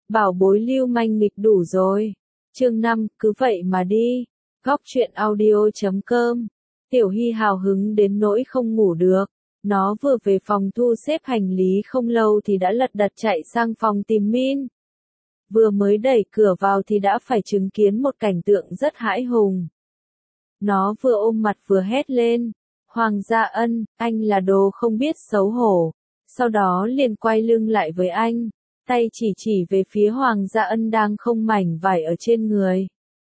Bảo bối lưu manh nghịch đủ rồi. Chương 5, cứ vậy mà đi. Góc truyện audio.com. Tiểu Hy hào hứng đến nỗi không ngủ được. Nó vừa về phòng thu xếp hành lý không lâu thì đã lật đật chạy sang phòng tìm Min. Vừa mới đẩy cửa vào thì đã phải chứng kiến một cảnh tượng rất hãi hùng. Nó vừa ôm mặt vừa hét lên. Hoàng Gia Ân, anh là đồ không biết xấu hổ. Sau đó liền quay lưng lại với anh. Tay chỉ về phía Hoàng Gia Ân đang không mảnh vải ở trên người.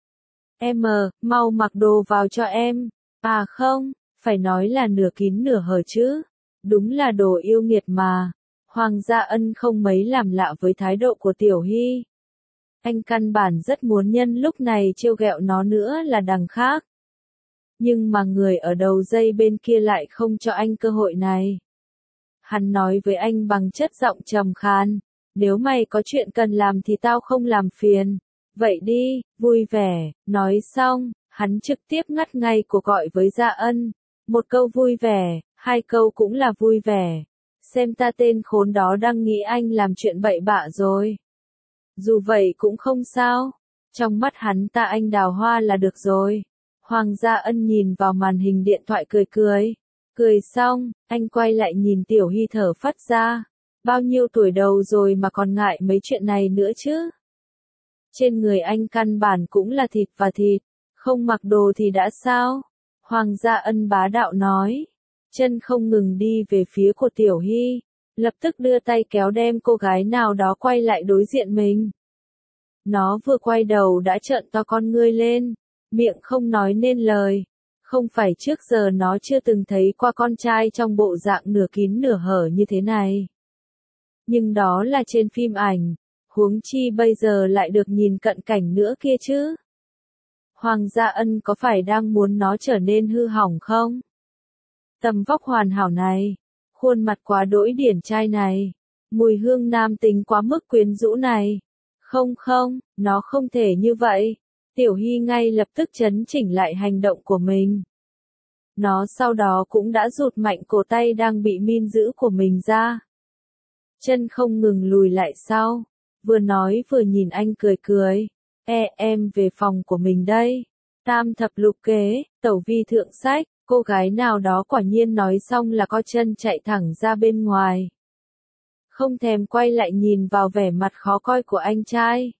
Em, mau mặc đồ vào cho em. À không, phải nói là nửa kín nửa hở chứ. Đúng là đồ yêu nghiệt mà. Hoàng Gia Ân không mấy làm lạ với thái độ của Tiểu Hy. Anh căn bản rất muốn nhân lúc này trêu ghẹo nó nữa là đằng khác. Nhưng mà người ở đầu dây bên kia lại không cho anh cơ hội này. Hắn nói với anh bằng chất giọng trầm khan. Nếu mày có chuyện cần làm thì tao không làm phiền. Vậy đi, vui vẻ. Nói xong, hắn trực tiếp ngắt ngay cuộc gọi với Gia Ân. Một câu vui vẻ, hai câu cũng là vui vẻ. Xem ta tên khốn đó đang nghĩ anh làm chuyện bậy bạ rồi. Dù vậy cũng không sao. Trong mắt hắn ta anh đào hoa là được rồi. Hoàng Gia Ân nhìn vào màn hình điện thoại cười cười. Cười xong, anh quay lại nhìn Tiểu Hy thở phắt ra. Bao nhiêu tuổi đầu rồi mà còn ngại mấy chuyện này nữa chứ? Trên người anh căn bản cũng là thịt và thịt, không mặc đồ thì đã sao? Hoàng Gia Ân bá đạo nói, chân không ngừng đi về phía của Tiểu Hy, lập tức đưa tay kéo đem cô gái nào đó quay lại đối diện mình. Nó vừa quay đầu đã trợn to con ngươi lên, miệng không nói nên lời. Không phải trước giờ nó chưa từng thấy qua con trai trong bộ dạng nửa kín nửa hở như thế này. Nhưng đó là trên phim ảnh, huống chi bây giờ lại được nhìn cận cảnh nữa kia chứ. Hoàng Gia Ân có phải đang muốn nó trở nên hư hỏng không? Tầm vóc hoàn hảo này, khuôn mặt quá đỗi điển trai này, mùi hương nam tính quá mức quyến rũ này. Không, nó không thể như vậy. Tiểu Hy ngay lập tức chấn chỉnh lại hành động của mình. Nó sau đó cũng đã rụt mạnh cổ tay đang bị Min giữ của mình ra. Chân không ngừng lùi lại sau, vừa nói vừa nhìn anh cười cười. Em về phòng của mình đây. Tam thập lục kế, tẩu vi thượng sách, cô gái nào đó quả nhiên nói xong là co chân chạy thẳng ra bên ngoài. Không thèm quay lại nhìn vào vẻ mặt khó coi của anh trai.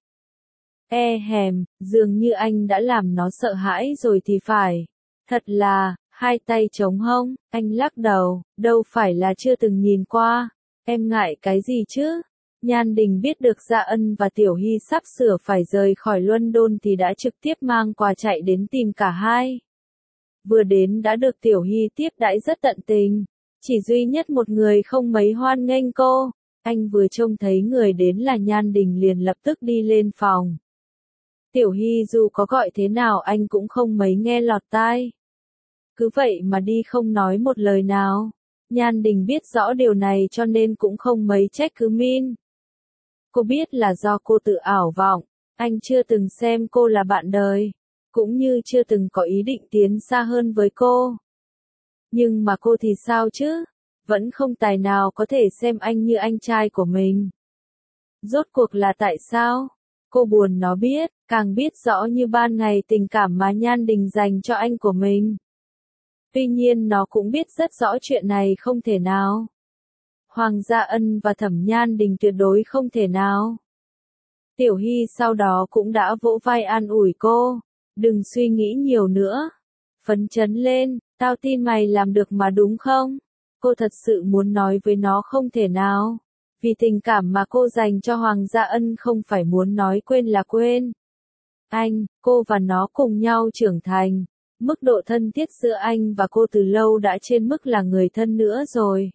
Dường như anh đã làm nó sợ hãi rồi thì phải. Thật là, hai tay chống hông, anh lắc đầu, đâu phải là chưa từng nhìn qua. Em ngại cái gì chứ? Nhan Đình biết được Gia Ân và Tiểu Hy sắp sửa phải rời khỏi London thì đã trực tiếp mang quà chạy đến tìm cả hai. Vừa đến đã được Tiểu Hy tiếp đãi rất tận tình. Chỉ duy nhất một người không mấy hoan nghênh cô. Anh vừa trông thấy người đến là Nhan Đình liền lập tức đi lên phòng. Tiểu Hy dù có gọi thế nào anh cũng không mấy nghe lọt tai. Cứ vậy mà đi không nói một lời nào. Nhan Đình biết rõ điều này cho nên cũng không mấy trách cứ Min. Cô biết là do cô tự ảo vọng, anh chưa từng xem cô là bạn đời, cũng như chưa từng có ý định tiến xa hơn với cô. Nhưng mà cô thì sao chứ? Vẫn không tài nào có thể xem anh như anh trai của mình. Rốt cuộc là tại sao? Cô buồn nó biết, càng biết rõ như ban ngày tình cảm mà Nhan Đình dành cho anh của mình. Tuy nhiên nó cũng biết rất rõ chuyện này không thể nào. Hoàng Gia Ân và Thẩm Nhan Đình tuyệt đối không thể nào. Tiểu Hy sau đó cũng đã vỗ vai an ủi cô. Đừng suy nghĩ nhiều nữa. Phấn chấn lên, tao tin mày làm được mà đúng không? Cô thật sự muốn nói với nó không thể nào. Vì tình cảm mà cô dành cho Hoàng Gia Ân không phải muốn nói quên là quên. Anh, cô và nó cùng nhau trưởng thành. Mức độ thân thiết giữa anh và cô từ lâu đã trên mức là người thân nữa rồi.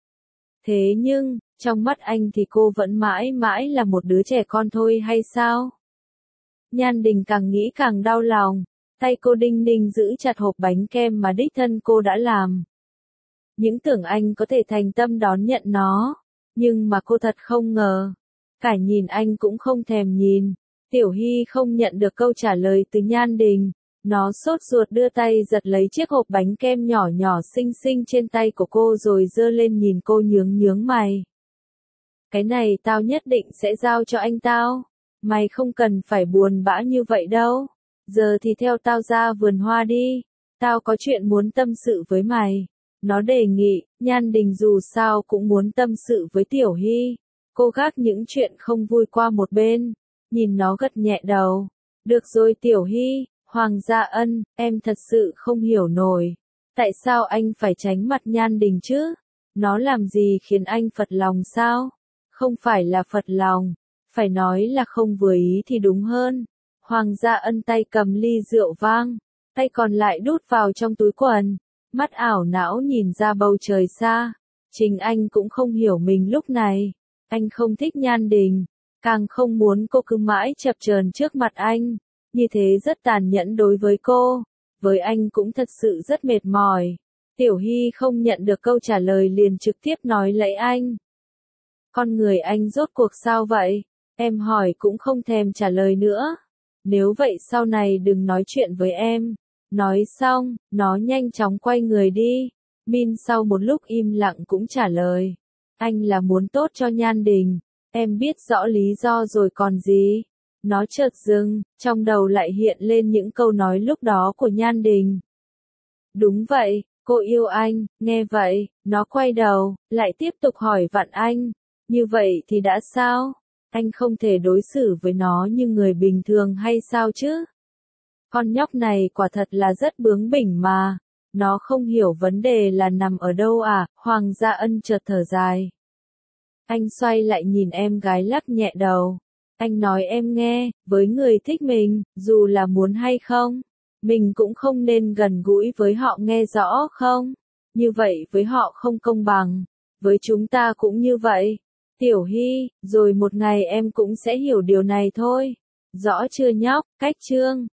Thế nhưng, trong mắt anh thì cô vẫn mãi mãi là một đứa trẻ con thôi hay sao? Nhan Đình càng nghĩ càng đau lòng. Tay cô đinh ninh giữ chặt hộp bánh kem mà đích thân cô đã làm. Những tưởng anh có thể thành tâm đón nhận nó. Nhưng mà cô thật không ngờ. Cả nhìn anh cũng không thèm nhìn. Tiểu Hy không nhận được câu trả lời từ Nhan Đình. Nó sốt ruột đưa tay giật lấy chiếc hộp bánh kem nhỏ nhỏ xinh xinh trên tay của cô rồi giơ lên nhìn cô nhướng nhướng mày. Cái này tao nhất định sẽ giao cho anh tao. Mày không cần phải buồn bã như vậy đâu. Giờ thì theo tao ra vườn hoa đi. Tao có chuyện muốn tâm sự với mày. Nó đề nghị, Nhan Đình dù sao cũng muốn tâm sự với Tiểu Hy. Cô gác những chuyện không vui qua một bên. Nhìn nó gật nhẹ đầu. Được rồi Tiểu Hy, Hoàng Gia Ân, em thật sự không hiểu nổi. Tại sao anh phải tránh mặt Nhan Đình chứ? Nó làm gì khiến anh phật lòng sao? Không phải là phật lòng, phải nói là không vừa ý thì đúng hơn. Hoàng Gia Ân tay cầm ly rượu vang, tay còn lại đút vào trong túi quần, mắt ảo não nhìn ra bầu trời xa. Chính anh cũng không hiểu mình lúc này. Anh không thích Nhan Đình, càng không muốn cô cứ mãi chập chờn trước mặt anh. Như thế rất tàn nhẫn đối với cô. Với anh cũng thật sự rất mệt mỏi. Tiểu Hy không nhận được câu trả lời liền trực tiếp nói lấy anh. Con người anh rốt cuộc sao vậy? Em hỏi cũng không thèm trả lời nữa. Nếu vậy sau này đừng nói chuyện với em. Nói xong, nó nhanh chóng quay người đi. Min sau một lúc im lặng cũng trả lời. Anh là muốn tốt cho Nhan Đình. Em biết rõ lý do rồi còn gì. Nó chợt dừng, trong đầu lại hiện lên những câu nói lúc đó của Nhan Đình. Đúng vậy, cô yêu anh, nghe vậy, nó quay đầu, lại tiếp tục hỏi vặn anh. Như vậy thì đã sao? Anh không thể đối xử với nó như người bình thường hay sao chứ? Con nhóc này quả thật là rất bướng bỉnh mà. Nó không hiểu vấn đề là nằm ở đâu à? Hoàng Gia Ân chợt thở dài. Anh xoay lại nhìn em gái lắc nhẹ đầu. Anh nói em nghe, với người thích mình, dù là muốn hay không, mình cũng không nên gần gũi với họ nghe rõ không? Như vậy với họ không công bằng, với chúng ta cũng như vậy. Tiểu Hy, rồi một ngày em cũng sẽ hiểu điều này thôi. Rõ chưa nhóc? Cách chương